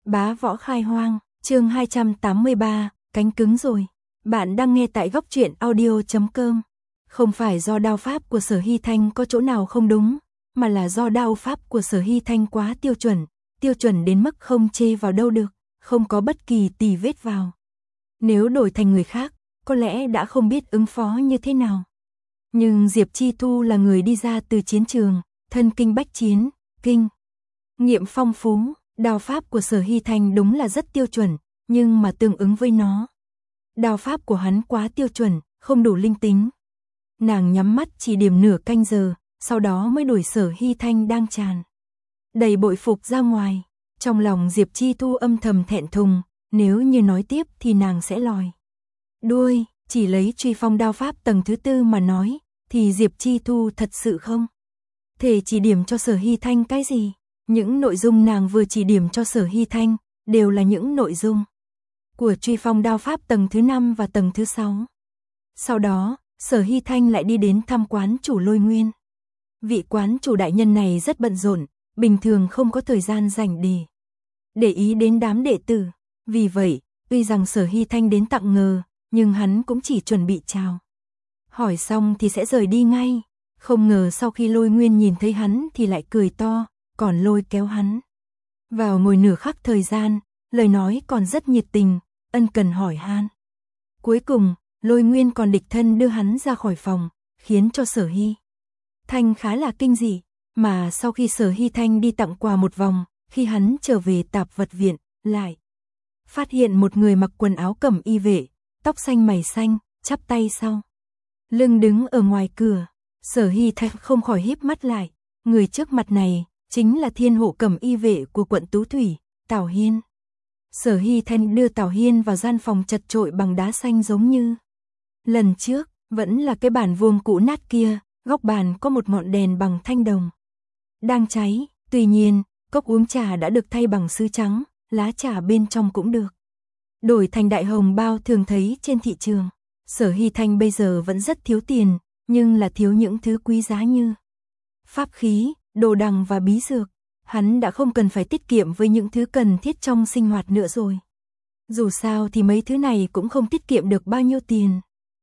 Bá Võ Khai Hoang, chương 283, cánh cứng rồi. Bạn đang nghe tại góc truyện audio.com. Không phải do đao pháp của Sở Hy Thanh có chỗ nào không đúng, mà là do đao pháp của Sở Hy Thanh quá tiêu chuẩn đến mức không chê vào đâu được, không có bất kỳ tì vết vào. Nếu đổi thành người khác, có lẽ đã không biết ứng phó như thế nào. Nhưng Diệp Chi Thu là người đi ra từ chiến trường, thân kinh bách chiến, kinh nghiệm phong phú, đao pháp của Sở Hy Thanh đúng là rất tiêu chuẩn, nhưng mà tương ứng với nó, đao pháp của hắn quá tiêu chuẩn, không đủ linh tính. Nàng nhắm mắt chỉ điểm nửa canh giờ, sau đó mới đuổi Sở Hy Thanh đang tràn đầy bội phục ra ngoài. Trong lòng Diệp Chi Thu âm thầm thẹn thùng, nếu như nói tiếp thì nàng sẽ lòi đuôi. Chỉ lấy truy phong đao pháp tầng thứ 4 mà nói, thì Diệp Chi Thu thật sự không thể chỉ điểm cho Sở Hy Thanh cái gì. Những nội dung nàng vừa chỉ điểm cho Sở Hy Thanh, đều là những nội dung của truy phong đao pháp tầng thứ 5 và tầng thứ 6. Sau đó, Sở Hy Thanh lại đi đến thăm quán chủ Lôi Nguyên. Vị quán chủ đại nhân này rất bận rộn, bình thường không có thời gian rảnh để ý đến đám đệ tử. Vì vậy, tuy rằng Sở Hy Thanh đến tặng ngờ, nhưng hắn cũng chỉ chuẩn bị chào hỏi xong thì sẽ rời đi ngay. Không ngờ sau khi Lôi Nguyên nhìn thấy hắn thì lại cười to, còn lôi kéo hắn vào ngồi nửa khắc thời gian, lời nói còn rất nhiệt tình, ân cần hỏi han. Cuối cùng, Lôi Nguyên còn đích thân đưa hắn ra khỏi phòng, khiến cho Sở Hy Thanh khá là kinh dị. Mà sau khi Sở Hy Thanh đi tặng quà một vòng, khi hắn trở về tạp vật viện, lại phát hiện một người mặc quần áo cẩm y vệ, tóc xanh mày xanh, chắp tay sau lưng đứng ở ngoài cửa. Sở Hy Thanh không khỏi híp mắt lại, người trước mặt này chính là thiên hộ cẩm y vệ của quận Tú Thủy, Tào Hiên. Sở Hy Thanh đưa Tào Hiên vào gian phòng chật chội bằng đá xanh giống như lần trước, vẫn là cái bàn vuông cũ nát kia, góc bàn có một ngọn đèn bằng thanh đồng đang cháy. Tuy nhiên, cốc uống trà đã được thay bằng sứ trắng, lá trà bên trong cũng được đổi thành đại hồng bao thường thấy trên thị trường. Sở Hy Thanh bây giờ vẫn rất thiếu tiền, nhưng là thiếu những thứ quý giá như pháp khí, đồ đằng và bí dược. Hắn đã không cần phải tiết kiệm với những thứ cần thiết trong sinh hoạt nữa rồi. Dù sao thì mấy thứ này cũng không tiết kiệm được bao nhiêu tiền.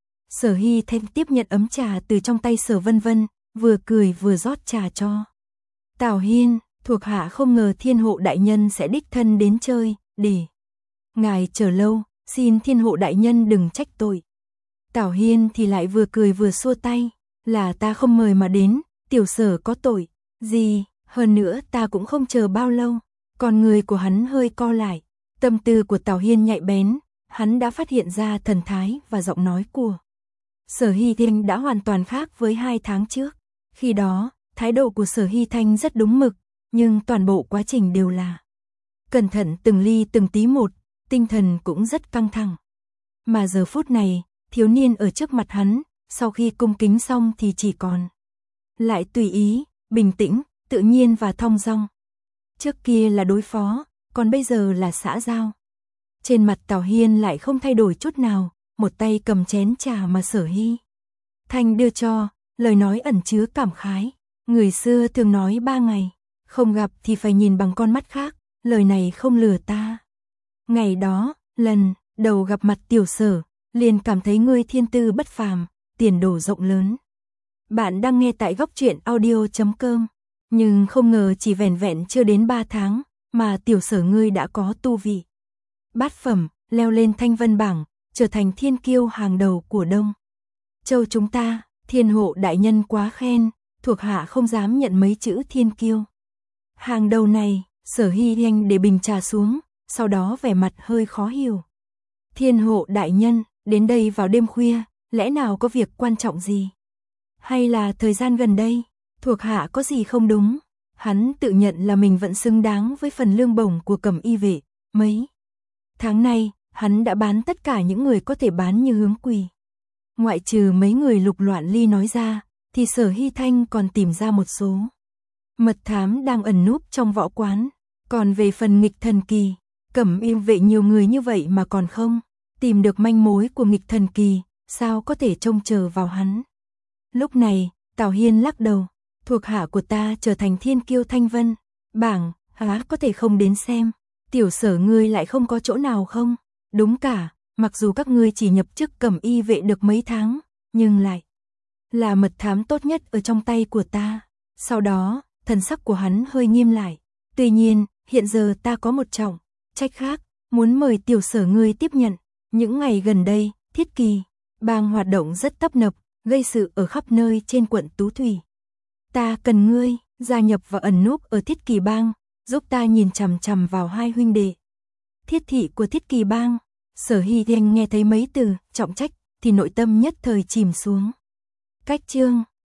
Sở Hy Thanh tiếp nhận ấm trà từ trong tay Sở Vân Vân, vừa cười vừa rót trà cho Tào Hiên. Thuộc hạ không ngờ thiên hộ đại nhân sẽ đích thân đến chơi, để ngài chờ lâu, xin thiên hộ đại nhân đừng trách tội. Tào Hiên thì lại vừa cười vừa xua tay, là ta không mời mà đến, tiểu Sở có tội gì, hơn nữa ta cũng không chờ bao lâu. Con người của hắn hơi co lại, tâm tư của Tào Hiên nhạy bén, hắn đã phát hiện ra thần thái và giọng nói của Sở Hy Thanh đã hoàn toàn khác với 2 tháng trước. Khi đó, thái độ của Sở Hy Thanh rất đúng mực, nhưng toàn bộ quá trình đều là cẩn thận từng ly từng tí một, tinh thần cũng rất căng thẳng. Mà giờ phút này, thiếu niên ở trước mặt hắn, sau khi cung kính xong thì chỉ còn lại tùy ý, bình tĩnh, tự nhiên và thong dong. Trước kia là đối phó, còn bây giờ là xã giao. Trên mặt Tào Hiên lại không thay đổi chút nào, một tay cầm chén trà mà Sở Hy Thanh đưa cho, lời nói ẩn chứa cảm khái. Người xưa thường nói 3 ngày không gặp thì phải nhìn bằng con mắt khác, lời này không lừa ta. Ngày đó, lần đầu gặp mặt tiểu Sở, liền cảm thấy ngươi thiên tư bất phàm, tiền đồ rộng lớn. Bạn đang nghe tại góc truyện audio.com. Nhưng không ngờ chỉ vẻn vẹn chưa đến 3 tháng, mà tiểu Sở ngươi đã có tu vị bát phẩm, leo lên thanh vân bảng, trở thành thiên kiêu hàng đầu của Đông Châu chúng ta. Thiên hộ đại nhân quá khen, thuộc hạ không dám nhận mấy chữ thiên kiêu hàng đầu này. Sở Hy Thanh để bình trà xuống, sau đó vẻ mặt hơi khó hiểu. Thiên hộ đại nhân, đến đây vào đêm khuya, lẽ nào có việc quan trọng gì? Hay là thời gian gần đây, thuộc hạ có gì không đúng? Hắn tự nhận là mình vẫn xứng đáng với phần lương bổng của cẩm y vệ. Mấy tháng nay, hắn đã bán tất cả những người có thể bán như hướng quỳ. Ngoại trừ mấy người Lục Loạn Ly nói ra, thì Sở Hy Thanh còn tìm ra một số mật thám đang ẩn núp trong võ quán. Còn về phần nghịch thần kỳ, cẩm y vệ nhiều người như vậy mà còn không tìm được manh mối của nghịch thần kỳ, sao có thể trông chờ vào hắn. Lúc này, Tào Hiên lắc đầu, thuộc hạ của ta trở thành thiên kiêu thanh vân bảng, há có thể không đến xem. Tiểu Sở ngươi lại không có chỗ nào không? Đúng cả, mặc dù các ngươi chỉ nhập chức cẩm y vệ được mấy tháng, nhưng lại là mật thám tốt nhất ở trong tay của ta. Sau đó, thần sắc của hắn hơi nghiêm lại. Tuy nhiên, hiện giờ ta có một trọng trách khác, muốn mời Tiểu Sở ngươi tiếp nhận. Những ngày gần đây, Thiết Kỳ bang hoạt động rất tấp nập, gây sự ở khắp nơi trên quận Tú Thủy. Ta cần ngươi gia nhập và ẩn núp ở Thiết Kỳ bang, giúp ta nhìn chằm chằm vào hai huynh đệ. Thiết thị của Thiết Kỳ bang. Sở Hy Thanh nghe thấy mấy từ trọng trách thì nội tâm nhất thời chìm xuống. Cách chương